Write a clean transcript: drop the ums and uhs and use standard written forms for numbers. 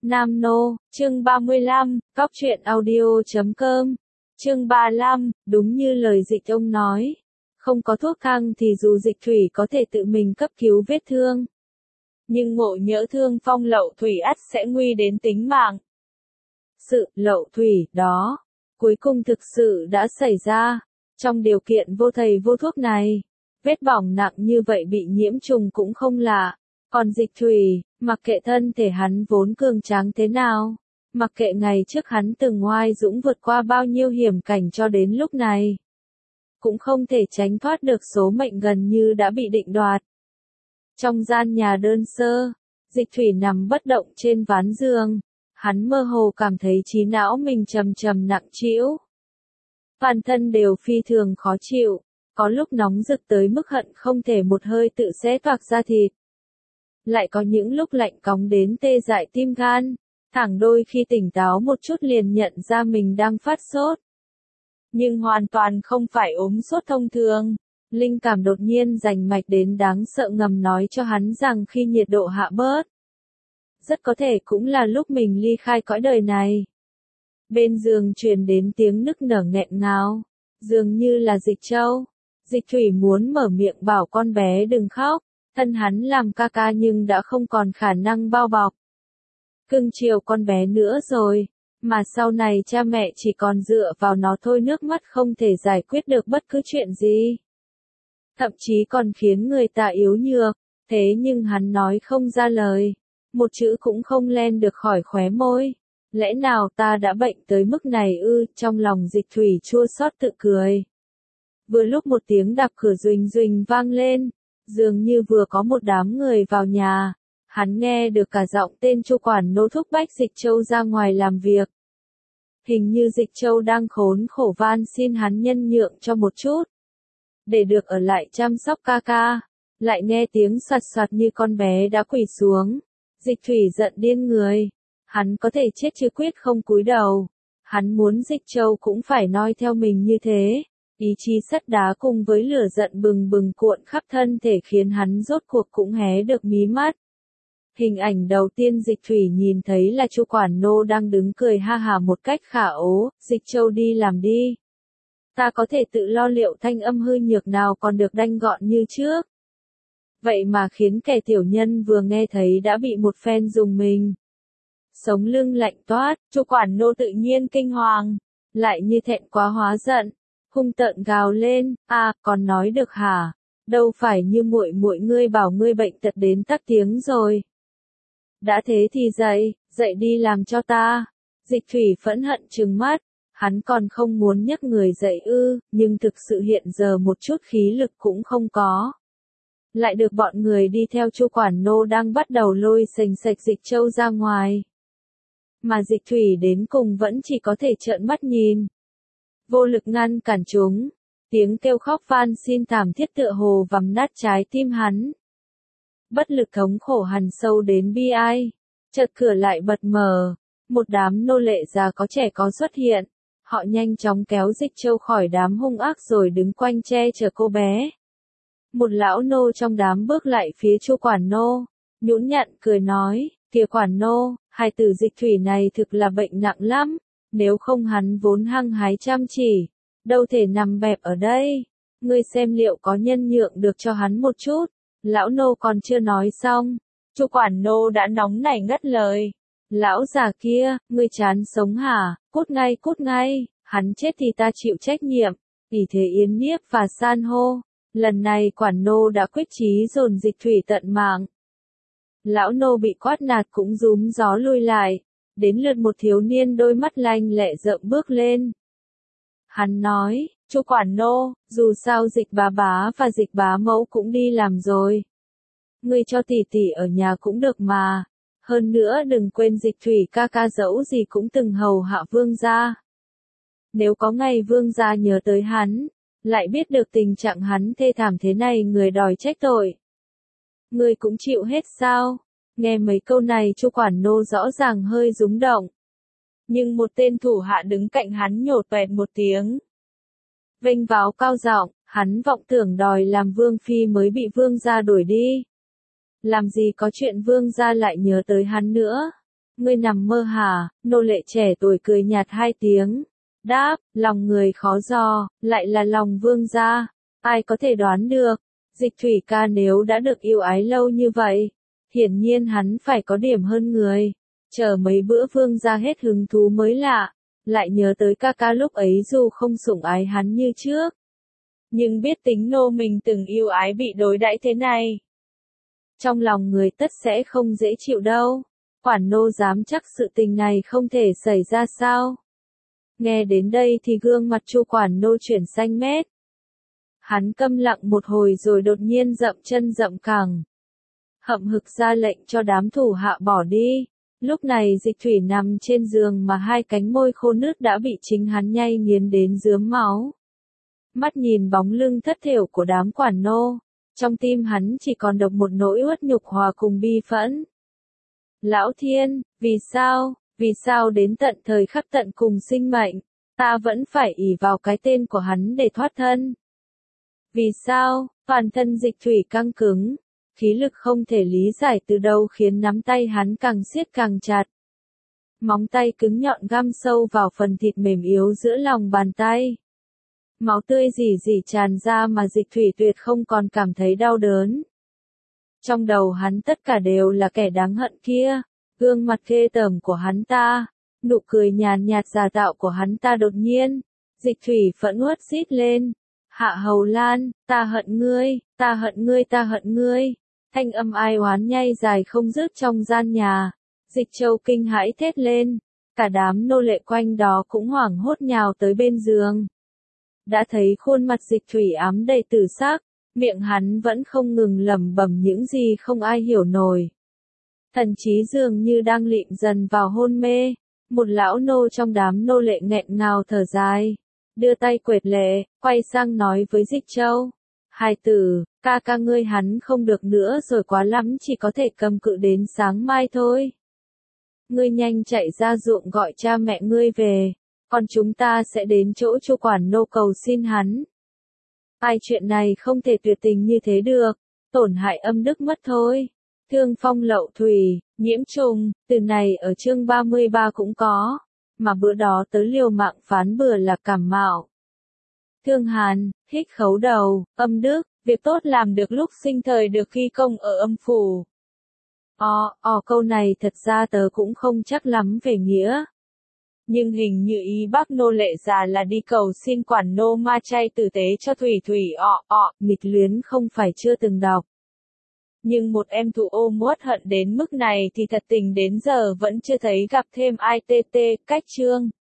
Nam Nô, chương 35, Cóc truyện audio.com. Chương 35, đúng như lời Dịch ông nói. Không có thuốc thang thì dù Dịch Thủy có thể tự mình cấp cứu vết thương. Nhưng ngộ nhỡ thương phong lậu thủy ắt sẽ nguy đến tính mạng. Sự lậu thủy đó, cuối cùng thực sự đã xảy ra. Trong điều kiện vô thầy vô thuốc này, vết bỏng nặng như vậy bị nhiễm trùng cũng không lạ. Còn Dịch Thủy, mặc kệ thân thể hắn vốn cường tráng thế nào, mặc kệ ngày trước hắn từng oai dũng vượt qua bao nhiêu hiểm cảnh cho đến lúc này, cũng không thể tránh thoát được số mệnh gần như đã bị định đoạt. Trong gian nhà đơn sơ, Dịch Thủy nằm bất động trên ván giường, hắn mơ hồ cảm thấy trí não mình trầm trầm nặng trĩu. Toàn thân đều phi thường khó chịu, có lúc nóng rực tới mức hận không thể một hơi tự xé toạc da thịt. Lại có những lúc lạnh cóng đến tê dại tim gan, thẳng đôi khi tỉnh táo một chút liền nhận ra mình đang phát sốt. Nhưng hoàn toàn không phải ốm sốt thông thường, linh cảm đột nhiên rành mạch đến đáng sợ ngầm nói cho hắn rằng khi nhiệt độ hạ bớt, rất có thể cũng là lúc mình ly khai cõi đời này. Bên giường truyền đến tiếng nức nở nghẹn ngào, dường như là Dịch Châu. Dịch Thủy muốn mở miệng bảo con bé đừng khóc. Thân hắn làm ca ca nhưng đã không còn khả năng bao bọc, cưng chiều con bé nữa rồi, mà sau này cha mẹ chỉ còn dựa vào nó thôi, nước mắt không thể giải quyết được bất cứ chuyện gì. Thậm chí còn khiến người ta yếu nhược, thế nhưng hắn nói không ra lời, một chữ cũng không len được khỏi khóe môi. Lẽ nào ta đã bệnh tới mức này ư? Trong lòng Dịch Thủy chua xót tự cười. Vừa lúc một tiếng đạp cửa duỳnh duỳnh vang lên. Dường như vừa có một đám người vào nhà, hắn nghe được cả giọng tên Chu quản nô thúc bách Dịch Châu ra ngoài làm việc. Hình như Dịch Châu đang khốn khổ van xin hắn nhân nhượng cho một chút, để được ở lại chăm sóc ca ca. Lại nghe tiếng soạt soạt như con bé đã quỳ xuống. Dịch Thủy giận điên người, hắn có thể chết chứ quyết không cúi đầu. Hắn muốn Dịch Châu cũng phải noi theo mình như thế. Ý chí sắt đá cùng với lửa giận bừng bừng cuộn khắp thân thể khiến hắn rốt cuộc cũng hé được mí mắt. Hình ảnh đầu tiên Dịch Thủy nhìn thấy là Chu quản nô đang đứng cười ha hả một cách khả ố. Dịch Châu đi làm đi. Ta có thể tự lo liệu, thanh âm hư nhược nào còn được đanh gọn như trước. Vậy mà khiến kẻ tiểu nhân vừa nghe thấy đã bị một phen rùng mình. Sống lưng lạnh toát, Chu quản nô tự nhiên kinh hoàng, lại như thẹn quá hóa giận. Hung tợn gào lên, còn nói được hả? Đâu phải như muội muội ngươi bảo ngươi bệnh tật đến tắc tiếng rồi. Đã thế thì dậy đi làm cho ta. Dịch Thủy phẫn hận trừng mắt, hắn còn không muốn nhấc người dậy ư, nhưng thực sự hiện giờ một chút khí lực cũng không có. Lại được bọn người đi theo Chu quản nô đang bắt đầu lôi sềnh sạch Dịch Châu ra ngoài. Mà Dịch Thủy đến cùng vẫn chỉ có thể trợn mắt nhìn. Vô lực ngăn cản chúng, tiếng kêu khóc van xin thảm thiết tựa hồ vằm nát trái tim hắn. Bất lực thống khổ hằn sâu đến bi ai, chợt cửa lại bật mở, một đám nô lệ già có trẻ có xuất hiện, họ nhanh chóng kéo Dịch Châu khỏi đám hung ác rồi đứng quanh che chở cô bé. Một lão nô trong đám bước lại phía Chu quản nô, nhũn nhặn cười nói, kìa quản nô, hài tử Dịch Thủy này thực là bệnh nặng lắm. Nếu không hắn vốn hăng hái chăm chỉ, đâu thể nằm bẹp ở đây. Ngươi xem liệu có nhân nhượng được cho hắn một chút. Lão nô còn chưa nói xong, Chu quản nô đã nóng nảy ngắt lời. Lão già kia, ngươi chán sống hả? Cút ngay, hắn chết thì ta chịu trách nhiệm. Ỷ thế Yến Niếp và San hô, lần này quản nô đã quyết chí dồn Dịch Thủy tận mạng. Lão nô bị quát nạt cũng rúm gió lui lại. Đến lượt một thiếu niên đôi mắt lanh lẹ rợm bước lên. Hắn nói, Chu quản nô, dù sao Dịch bá bá và Dịch bá mẫu cũng đi làm rồi. Ngươi cho tỷ tỷ ở nhà cũng được mà. Hơn nữa đừng quên Dịch Thủy ca ca dẫu gì cũng từng hầu hạ vương gia. Nếu có ngày vương gia nhớ tới hắn, lại biết được tình trạng hắn thê thảm thế này, người đòi trách tội. Ngươi cũng chịu hết sao? Nghe mấy câu này Chu quản nô rõ ràng hơi rúng động. Nhưng một tên thủ hạ đứng cạnh hắn nhột toẹt một tiếng. Vênh váo cao giọng, hắn vọng tưởng đòi làm vương phi mới bị vương gia đuổi đi. Làm gì có chuyện vương gia lại nhớ tới hắn nữa. Ngươi nằm mơ hả? Nô lệ trẻ tuổi cười nhạt hai tiếng. Đáp, lòng người khó dò, lại là lòng vương gia. Ai có thể đoán được, Dịch Thủy ca nếu đã được yêu ái lâu như vậy, hiển nhiên hắn phải có điểm hơn người. Chờ mấy bữa vương gia hết hứng thú mới lạ, lại nhớ tới ca ca lúc ấy dù không sủng ái hắn như trước, nhưng biết tính nô mình từng yêu ái bị đối đãi thế này. Trong lòng người tất sẽ không dễ chịu đâu. Quản nô dám chắc sự tình này không thể xảy ra sao? Nghe đến đây thì gương mặt Chu quản nô chuyển xanh mét. Hắn câm lặng một hồi rồi đột nhiên dậm chân dậm cẳng, hậm hực ra lệnh cho đám thủ hạ bỏ đi. Lúc này Dịch Thủy nằm trên giường mà hai cánh môi khô nứt đã bị chính hắn nhay nghiến đến rướm máu. Mắt nhìn bóng lưng thất thểu của đám quản nô, trong tim hắn chỉ còn độc một nỗi uất nhục hòa cùng bi phẫn. Lão Thiên, vì sao đến tận thời khắc tận cùng sinh mệnh, ta vẫn phải ỷ vào cái tên của hắn để thoát thân? Vì sao? Toàn thân Dịch Thủy căng cứng, khí lực không thể lý giải từ đâu khiến nắm tay hắn càng siết càng chặt. Móng tay cứng nhọn găm sâu vào phần thịt mềm yếu giữa lòng bàn tay. Máu tươi rỉ rỉ tràn ra mà Dịch Thủy tuyệt không còn cảm thấy đau đớn. Trong đầu hắn tất cả đều là kẻ đáng hận kia, gương mặt ghê tởm của hắn ta, nụ cười nhàn nhạt giả tạo của hắn ta. Đột nhiên, Dịch Thủy phẫn uất rít lên, Hạ Hầu Lan, ta hận ngươi, ta hận ngươi, ta hận ngươi. Thanh âm ai oán nhai dài không dứt trong gian nhà. Dịch Châu kinh hãi thét lên, cả đám nô lệ quanh đó cũng hoảng hốt nhào tới bên giường. Đã thấy khuôn mặt Dịch Thủy ám đầy tử sắc, miệng hắn vẫn không ngừng lẩm bẩm những gì không ai hiểu nổi. Thần trí dường như đang lịm dần vào hôn mê. Một lão nô trong đám nô lệ nghẹn ngào thở dài, đưa tay quệt lệ, quay sang nói với Dịch Châu: Hài tử, ca ca ngươi hắn không được nữa rồi, quá lắm chỉ có thể cầm cự đến sáng mai thôi. Ngươi nhanh chạy ra ruộng gọi cha mẹ ngươi về, còn chúng ta sẽ đến chỗ Chu quản nô cầu xin hắn. Ai, chuyện này không thể tuyệt tình như thế được, tổn hại âm đức mất thôi. Thương phong lậu thủy, nhiễm trùng, từ này ở chương 33 cũng có, mà bữa đó tới liều mạng phán bừa là cảm mạo. Thương hàn, hít khấu đầu, âm đức, việc tốt làm được lúc sinh thời được ghi công ở âm phủ. Câu này thật ra tớ cũng không chắc lắm về nghĩa. Nhưng hình như ý bác nô lệ già là đi cầu xin quản nô ma chay tử tế cho Thủy. Nghịch luyến không phải chưa từng đọc. Nhưng một em thụ ôm uất hận đến mức này thì thật tình đến giờ vẫn chưa thấy gặp thêm ai. Cách chương